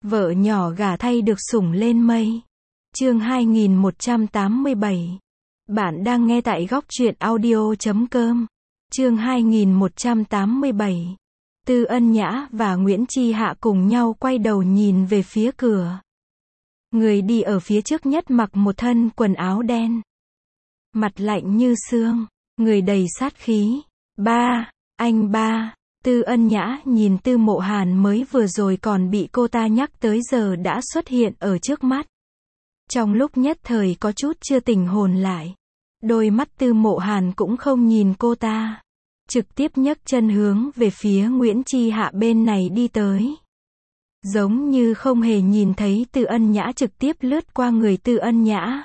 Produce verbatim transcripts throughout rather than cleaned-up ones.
Vợ nhỏ gả thay được sủng lên mây. Chương hai nghìn một trăm tám mươi bảy. Bạn đang nghe tại góc truyện audio chấm com. Chương hai nghìn một trăm tám mươi bảy. Tư Ân Nhã và Nguyễn Chi Hạ cùng nhau quay đầu nhìn về phía cửa. Người đi ở phía trước nhất mặc một thân quần áo đen. Mặt lạnh như xương, người đầy sát khí. Ba, anh ba. Tư Ân Nhã nhìn Tư Mộ Hàn mới vừa rồi còn bị cô ta nhắc tới giờ đã xuất hiện ở trước mắt. Trong lúc nhất thời có chút chưa tỉnh hồn lại. Đôi mắt Tư Mộ Hàn cũng không nhìn cô ta. Trực tiếp nhấc chân hướng về phía Nguyễn Chi Hạ bên này đi tới. Giống như không hề nhìn thấy Tư Ân Nhã trực tiếp lướt qua người Tư Ân Nhã.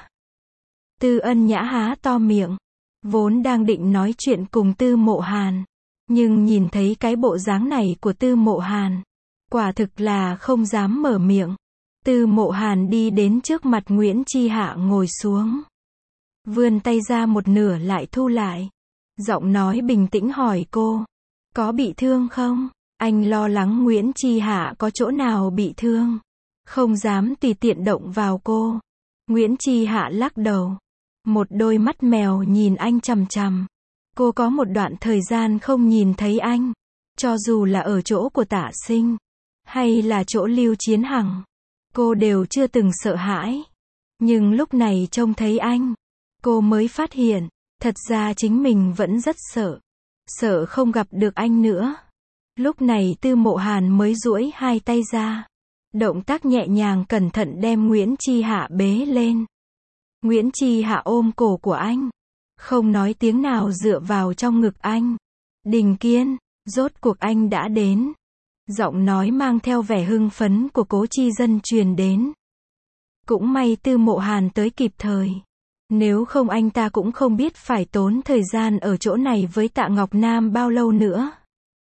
Tư Ân Nhã há to miệng. Vốn đang định nói chuyện cùng Tư Mộ Hàn. Nhưng nhìn thấy cái bộ dáng này của Tư Mộ Hàn. Quả thực là không dám mở miệng. Tư Mộ Hàn đi đến trước mặt Nguyễn Chi Hạ ngồi xuống. Vươn tay ra một nửa lại thu lại. Giọng nói bình tĩnh hỏi cô. Có bị thương không? Anh lo lắng Nguyễn Chi Hạ có chỗ nào bị thương. Không dám tùy tiện động vào cô. Nguyễn Chi Hạ lắc đầu. Một đôi mắt mèo nhìn anh chằm chằm. Cô có một đoạn thời gian không nhìn thấy anh. Cho dù là ở chỗ của Tạ Sinh. Hay là chỗ Lưu Chiến Hằng. Cô đều chưa từng sợ hãi. Nhưng lúc này trông thấy anh. Cô mới phát hiện. Thật ra chính mình vẫn rất sợ. Sợ không gặp được anh nữa. Lúc này Tư Mộ Hàn mới duỗi hai tay ra. Động tác nhẹ nhàng cẩn thận đem Nguyễn Chi Hạ bế lên. Nguyễn Chi Hạ ôm cổ của anh. Không nói tiếng nào dựa vào trong ngực anh. Đình Kiên, rốt cuộc anh đã đến. Giọng nói mang theo vẻ hưng phấn của Cố Chi Dân truyền đến. Cũng may Tư Mộ Hàn tới kịp thời. Nếu không anh ta cũng không biết phải tốn thời gian ở chỗ này với Tạ Ngọc Nam bao lâu nữa.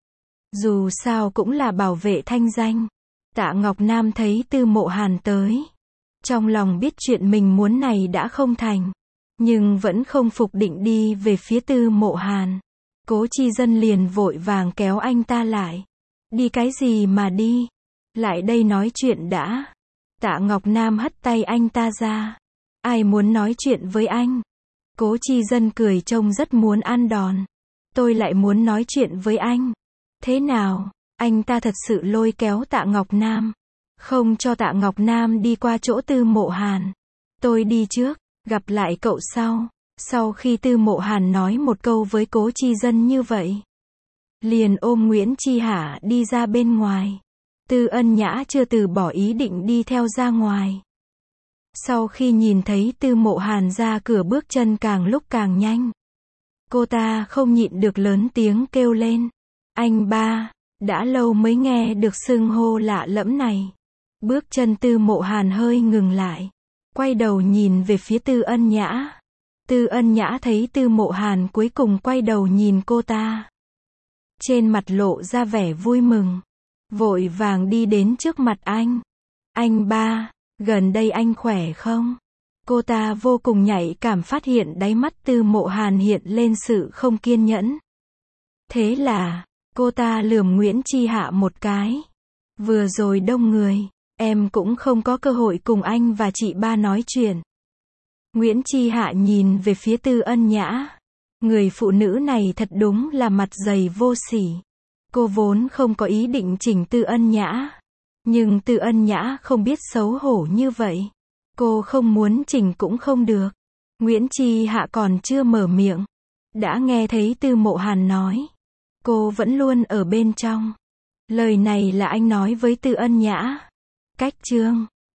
Dù sao cũng là bảo vệ thanh danh. Tạ Ngọc Nam thấy Tư Mộ Hàn tới. Trong lòng biết chuyện mình muốn này đã không thành. Nhưng vẫn không phục định đi về phía Tư Mộ Hàn. Cố Chi Dân liền vội vàng kéo anh ta lại. Đi cái gì mà đi? Lại đây nói chuyện đã. Tạ Ngọc Nam hất tay anh ta ra. Ai muốn nói chuyện với anh? Cố Chi Dân cười trông rất muốn ăn đòn. Tôi lại muốn nói chuyện với anh. Thế nào? Anh ta thật sự lôi kéo Tạ Ngọc Nam. Không cho Tạ Ngọc Nam đi qua chỗ Tư Mộ Hàn. Tôi đi trước, gặp lại cậu sau. Sau khi Tư Mộ Hàn nói một câu với Cố Chi Dân như vậy. Liền ôm Nguyễn Chi Hạ đi ra bên ngoài. Tư Ân Nhã chưa từ bỏ ý định đi theo ra ngoài. Sau khi nhìn thấy Tư Mộ Hàn ra cửa bước chân càng lúc càng nhanh. Cô ta không nhịn được lớn tiếng kêu lên. Anh ba, đã lâu mới nghe được xưng hô lạ lẫm này. Bước chân Tư Mộ Hàn hơi ngừng lại. Quay đầu nhìn về phía Tư Ân Nhã. Tư Ân Nhã thấy Tư Mộ Hàn cuối cùng quay đầu nhìn cô ta. Trên mặt lộ ra vẻ vui mừng. Vội vàng đi đến trước mặt anh. Anh ba, gần đây anh khỏe không? Cô ta vô cùng nhạy cảm phát hiện đáy mắt Tư Mộ Hàn hiện lên sự không kiên nhẫn. Thế là, cô ta lườm Nguyễn Chi Hạ một cái. Vừa rồi đông người, em cũng không có cơ hội cùng anh và chị ba nói chuyện. Nguyễn Chi Hạ nhìn về phía Tư Ân Nhã. Người phụ nữ này thật đúng là mặt dày vô sỉ. Cô vốn không có ý định chỉnh Tư Ân Nhã. Nhưng Tư Ân Nhã không biết xấu hổ như vậy. Cô không muốn chỉnh cũng không được. Nguyễn Chi Hạ còn chưa mở miệng. Đã nghe thấy Tư Mộ Hàn nói. Cô vẫn luôn ở bên trong. Lời này là anh nói với Tư Ân Nhã. Cách chương